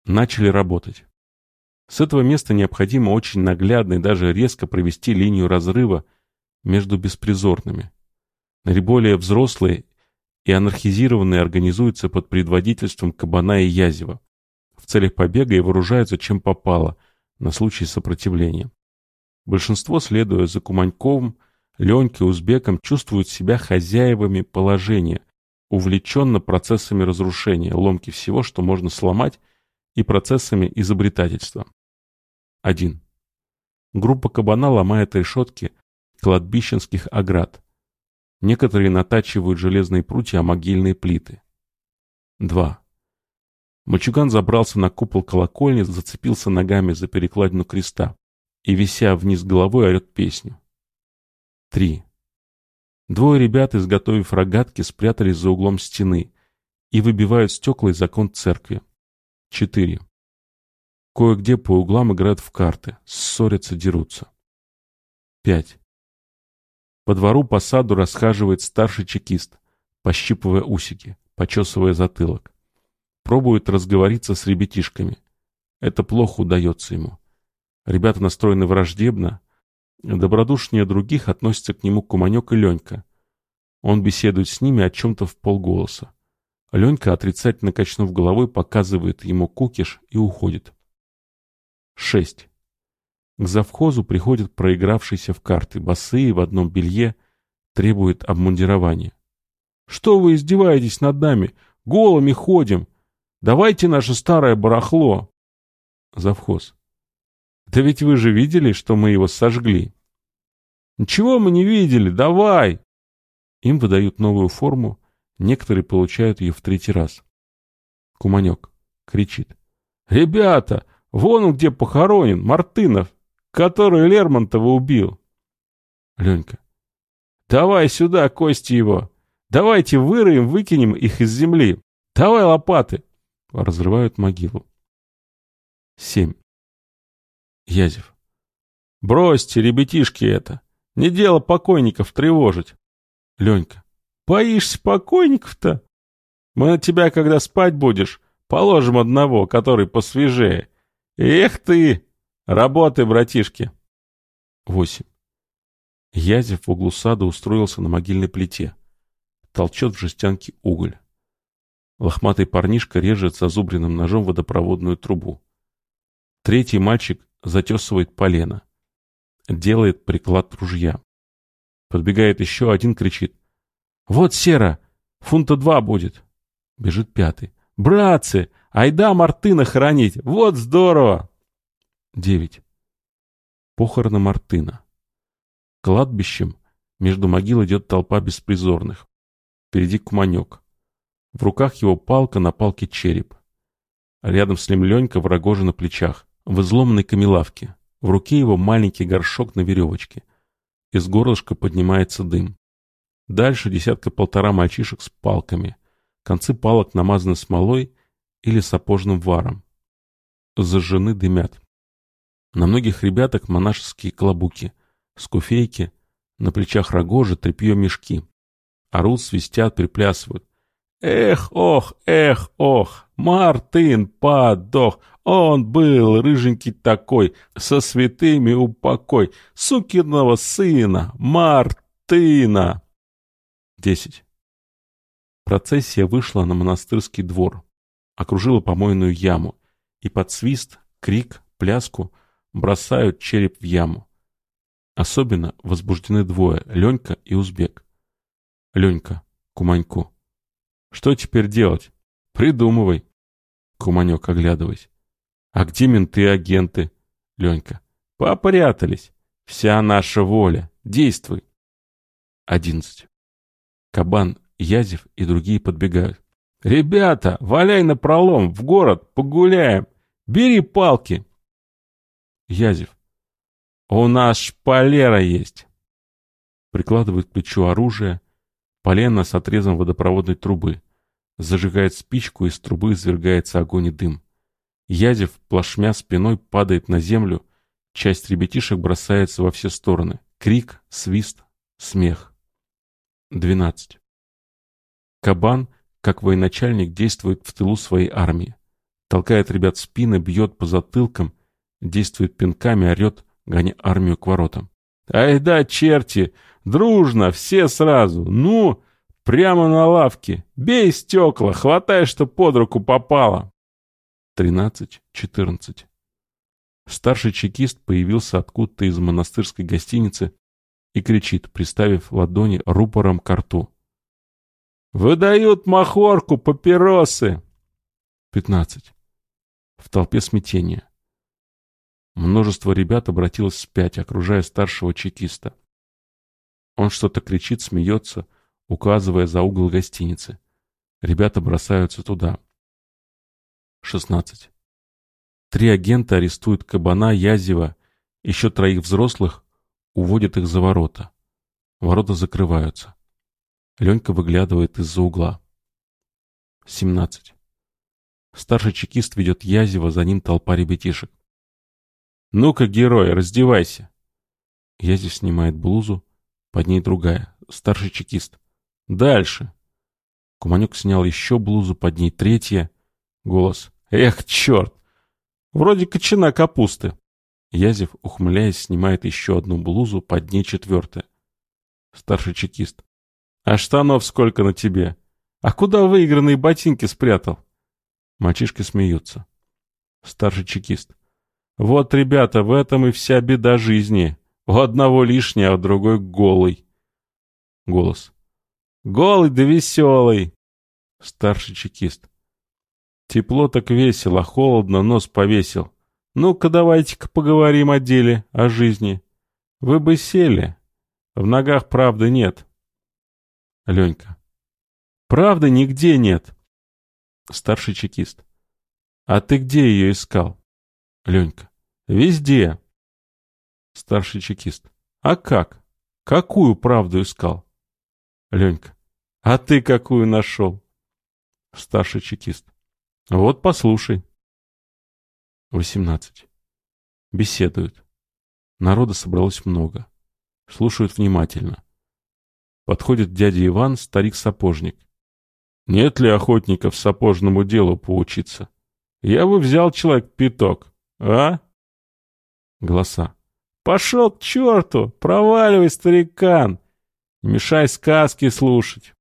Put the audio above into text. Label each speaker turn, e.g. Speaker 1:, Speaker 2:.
Speaker 1: Начали работать. С этого места необходимо очень наглядно и даже резко провести линию разрыва между беспризорными. Наиболее взрослые и анархизированные организуются под предводительством Кабана и Язева в целях побега и вооружаются чем попало на случай сопротивления. Большинство, следуя за Куманьковым, Ленькой, Узбеком, чувствуют себя хозяевами положения, увлеченно процессами разрушения, ломки всего, что можно сломать, и процессами изобретательства. 1. Группа Кабана ломает решетки кладбищенских оград. Некоторые натачивают железные прутья о могильные плиты. 2. Мальчуган забрался на купол колокольни, зацепился ногами за перекладину креста и, вися вниз головой, орет песню. 3. Двое ребят, изготовив рогатки, спрятались за углом стены и выбивают стекла из окон церкви. 4. Кое-где по углам играют в карты, ссорятся, дерутся. 5. По двору, по саду расхаживает старший чекист, пощипывая усики, почесывая затылок. Пробует разговориться с ребятишками. Это плохо удается ему. Ребята настроены враждебно. Добродушнее других относятся к нему Куманек и Ленька. Он беседует с ними о чем-то вполголоса. Ленька, отрицательно качнув головой, показывает ему кукиш и уходит. 6. К завхозу приходят проигравшиеся в карты, босые, в одном белье, требуют обмундирования. «Что вы издеваетесь над нами? Голыми ходим! Давайте наше старое барахло!» Завхоз. «Да ведь вы же видели, что мы его сожгли!» «Ничего мы не видели, давай!» Им выдают новую форму, некоторые получают ее в 3-й раз. Куманек кричит. «Ребята, вон он где похоронен, Мартынов, который Лермонтова убил!» Ленька. «Давай сюда кости его! Давайте выроем, выкинем их из земли! Давай лопаты!» Разрывают могилу. 7. Язев. «Бросьте, ребятишки, это! Не дело покойников тревожить!» Ленька. «Боишься покойников-то? Мы на тебя, когда спать будешь, положим одного, который посвежее. Эх ты! Работай, братишки!» 8. Язев в углу сада устроился на могильной плите. Толчет в жестянке уголь. Лохматый парнишка режет зазубренным ножом водопроводную трубу. 3-й мальчик затесывает полено. Делает приклад ружья. Подбегает еще один, кричит. «Вот сера! Фунта 2 будет!» Бежит 5-й. «Братцы! Айда Мартына хоронить! Вот здорово!» 9. Похороны Мартына. Кладбищем между могил идет толпа беспризорных. Впереди Куманек. В руках его палка, на палке череп. Рядом с ним Ленька в рогоже на плечах, в изломанной камелавке. В руке его маленький горшок на веревочке. Из горлышка поднимается дым. Дальше 10-1.5 мальчишек с палками. Концы палок намазаны смолой или сапожным варом. Зажжены, дымят. На многих ребятах монашеские клобуки, скуфейки, на плечах рогожи, тряпье, мешки. Орут, свистят, приплясывают. «Эх, ох, эх, ох, Мартын подох, он был рыженький такой, со святыми упокой, сукиного сына, Мартына!» 10. Процессия вышла на монастырский двор, окружила помойную яму, и под свист, крик, пляску бросают череп в яму. Особенно возбуждены двое, Ленька и Узбек. Ленька Куманьку. «Что теперь делать? Придумывай!» Куманек, оглядываясь. «А где менты и агенты?» Ленька. «Попрятались. Вся наша воля. Действуй!» 11. Кабан, Язев и другие подбегают. «Ребята, валяй напролом, в город, погуляем. Бери палки!» Язев. «У нас шпалера есть!» Прикладывает к плечу оружие, полено с отрезом водопроводной трубы. Зажигает спичку, из трубы извергается огонь и дым. Язев, плашмя спиной, падает на землю. Часть ребятишек бросается во все стороны. Крик, свист, смех. 12. Кабан, как военачальник, действует в тылу своей армии. Толкает ребят в спины, бьет по затылкам, действует пинками, орет, гоня армию к воротам. «Ай да, черти! Дружно, все сразу! Ну, прямо на лавке! Бей стекла, хватай, что под руку попало!» 13-14. Старший чекист появился откуда-то из монастырской гостиницы и кричит, приставив ладони рупором к рту. «Выдают махорку, папиросы!» 15. В толпе смятение. Множество ребят обратилось вспять, окружая старшего чекиста. Он что-то кричит, смеется, указывая за угол гостиницы. Ребята бросаются туда. 16. 3 агента арестуют Кабана, Язева, еще 3 взрослых, уводят их за ворота. Ворота закрываются. Ленька выглядывает из-за угла. 17. Старший чекист ведет Язева, за ним толпа ребятишек. «Ну-ка, герой, раздевайся!» Язев снимает блузу, под ней другая. Старший чекист. «Дальше!» Куманюк снял еще блузу, под ней 3. Голос. «Эх, черт! Вроде кочана капусты!» Язев, ухмыляясь, снимает еще одну блузу, под ней 4. Старший чекист. «А штанов сколько на тебе? А куда выигранные ботинки спрятал?» Мальчишки смеются. Старший чекист. «Вот, ребята, в этом и вся беда жизни. У одного лишний, а у другой голый». Голос. «Голый да веселый!» Старший чекист. «Тепло так весело, холодно, нос повесил. Ну-ка, давайте-ка поговорим о деле, о жизни. Вы бы сели. В ногах правды нет». Ленька. «Правды нигде нет». Старший чекист. «А ты где ее искал?» Ленька. «Везде». Старший чекист. «А как? Какую правду искал?» Ленька. «А ты какую нашел?» Старший чекист. «Вот послушай». 18. Беседуют. Народа собралось много. Слушают внимательно. Подходит дядя Иван, старик-сапожник. «Нет ли охотников сапожному делу поучиться? Я бы взял человек пяток, а?» Голоса. «Пошел к черту! Проваливай, старикан! Не мешай сказки слушать!»